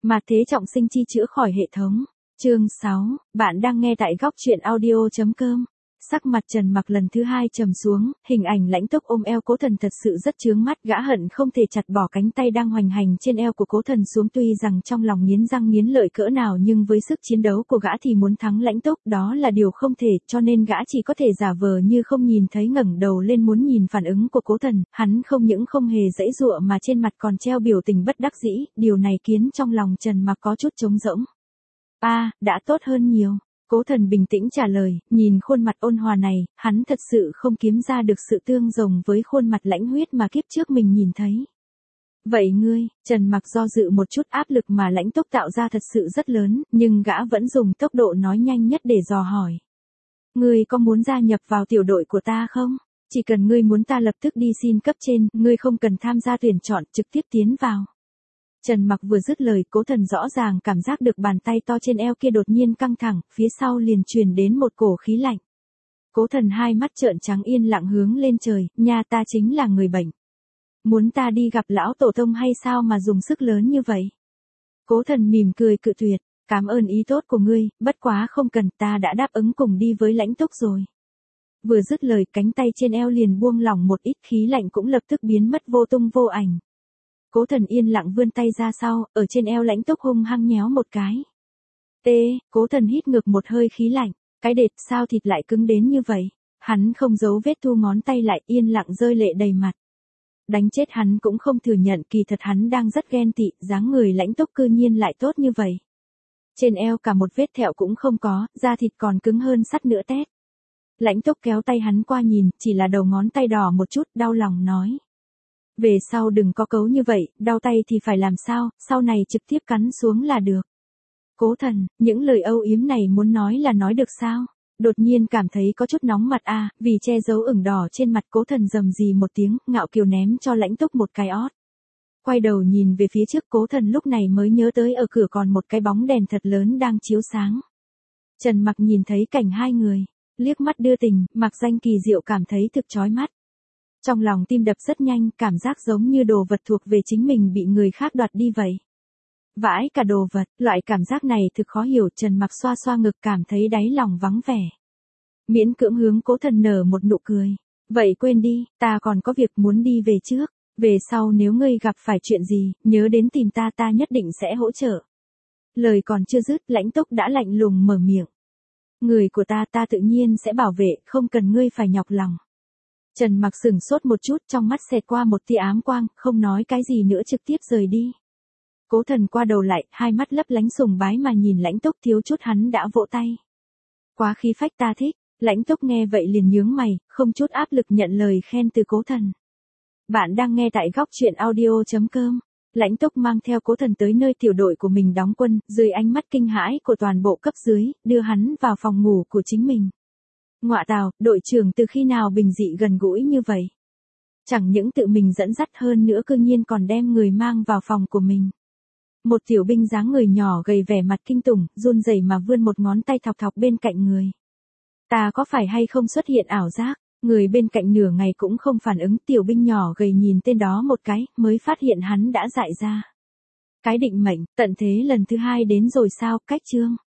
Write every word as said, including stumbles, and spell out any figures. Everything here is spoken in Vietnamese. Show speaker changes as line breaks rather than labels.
Mà thế trọng sinh chi chữa khỏi hệ thống. Chương sáu, bạn đang nghe tại góc truyện audio chấm com. Sắc mặt Trần Mặc lần thứ hai trầm xuống, hình ảnh Lãnh Túc ôm eo Cố Thần thật sự rất chướng mắt, gã hận không thể chặt bỏ cánh tay đang hoành hành trên eo của Cố Thần xuống, tuy rằng trong lòng nghiến răng nghiến lợi cỡ nào nhưng với sức chiến đấu của gã thì muốn thắng Lãnh Túc đó là điều không thể, cho nên gã chỉ có thể giả vờ như không nhìn thấy, ngẩng đầu lên muốn nhìn phản ứng của Cố Thần, hắn không những không hề giãy giụa mà trên mặt còn treo biểu tình bất đắc dĩ, điều này khiến trong lòng Trần Mặc có chút trống rỗng. A, à, đã tốt hơn nhiều. Cố Thần bình tĩnh trả lời, nhìn khuôn mặt ôn hòa này, hắn thật sự không kiếm ra được sự tương đồng với khuôn mặt lãnh huyết mà kiếp trước mình nhìn thấy. Vậy ngươi, Trần Mặc do dự một chút, áp lực mà Lãnh Túc tạo ra thật sự rất lớn, nhưng gã vẫn dùng tốc độ nói nhanh nhất để dò hỏi. Ngươi có muốn gia nhập vào tiểu đội của ta không? Chỉ cần ngươi muốn ta lập tức đi xin cấp trên, ngươi không cần tham gia tuyển chọn, trực tiếp tiến vào. Trần Mặc vừa dứt lời, Cố Thần rõ ràng cảm giác được bàn tay to trên eo kia đột nhiên căng thẳng, phía sau liền truyền đến một cổ khí lạnh. Cố Thần hai mắt trợn trắng yên lặng hướng lên trời, nha, ta chính là người bệnh. Muốn ta đi gặp lão tổ tông hay sao mà dùng sức lớn như vậy? Cố Thần mỉm cười cự tuyệt, cảm ơn ý tốt của ngươi, bất quá không cần, ta đã đáp ứng cùng đi với Lãnh Túc rồi. Vừa dứt lời, cánh tay trên eo liền buông lỏng một ít, khí lạnh cũng lập tức biến mất vô tung vô ảnh. Cố Thần yên lặng vươn tay ra sau, ở trên eo Lãnh Túc hung hăng nhéo một cái. Tê, Cố Thần hít ngược một hơi khí lạnh, cái đệt, sao thịt lại cứng đến như vậy? Hắn không giấu vết thu ngón tay lại, yên lặng rơi lệ đầy mặt. Đánh chết hắn cũng không thừa nhận, kỳ thật hắn đang rất ghen tị, dáng người Lãnh Túc cư nhiên lại tốt như vậy. Trên eo cả một vết thẹo cũng không có, da thịt còn cứng hơn sắt nữa tét. Lãnh Túc kéo tay hắn qua nhìn, chỉ là đầu ngón tay đỏ một chút, đau lòng nói. Về sau đừng có cấu như vậy, đau tay thì phải làm sao, sau này trực tiếp cắn xuống là được. Cố Thần, những lời âu yếm này muốn nói là nói được sao? Đột nhiên cảm thấy có chút nóng mặt a, à, vì che giấu ửng đỏ trên mặt, Cố Thần rầm rì một tiếng, ngạo kiều ném cho Lãnh Túc một cái ót. Quay đầu nhìn về phía trước, Cố Thần lúc này mới nhớ tới ở cửa còn một cái bóng đèn thật lớn đang chiếu sáng. Trần Mặc nhìn thấy cảnh hai người, liếc mắt đưa tình, mặc danh kỳ diệu cảm thấy thực chói mắt. Trong lòng tim đập rất nhanh, cảm giác giống như đồ vật thuộc về chính mình bị người khác đoạt đi vậy. Vãi cả đồ vật, loại cảm giác này thực khó hiểu, Trần Mặc xoa xoa ngực cảm thấy đáy lòng vắng vẻ. Miễn cưỡng hướng Cố Thần nở một nụ cười. Vậy quên đi, ta còn có việc muốn đi về trước, về sau nếu ngươi gặp phải chuyện gì, nhớ đến tìm ta, ta nhất định sẽ hỗ trợ. Lời còn chưa dứt, Lãnh Túc đã lạnh lùng mở miệng. Người của ta ta tự nhiên sẽ bảo vệ, không cần ngươi phải nhọc lòng. Trần Mặc sửng sốt một chút, trong mắt xẹt qua một tia ám quang, không nói cái gì nữa trực tiếp rời đi. Cố Thần qua đầu lại, hai mắt lấp lánh sùng bái mà nhìn Lãnh Túc, thiếu chút hắn đã vỗ tay. Quá khí phách, ta thích. Lãnh Túc nghe vậy liền nhướng mày, không chút áp lực nhận lời khen từ Cố Thần. Bạn đang nghe tại góc truyện audio chấm com. Lãnh Túc mang theo Cố Thần tới nơi tiểu đội của mình đóng quân, dưới ánh mắt kinh hãi của toàn bộ cấp dưới, đưa hắn vào phòng ngủ của chính mình. Ngọa tào, đội trưởng từ khi nào bình dị gần gũi như vậy? Chẳng những tự mình dẫn dắt hơn nữa cư nhiên còn đem người mang vào phòng của mình. Một tiểu binh dáng người nhỏ gầy vẻ mặt kinh tủng, run rẩy mà vươn một ngón tay thọc thọc bên cạnh người. Ta có phải hay không xuất hiện ảo giác? Người bên cạnh nửa ngày cũng không phản ứng, tiểu binh nhỏ gầy nhìn tên đó một cái, mới phát hiện hắn đã dại ra. Cái định mệnh, tận thế lần thứ hai đến rồi sao, cách chương.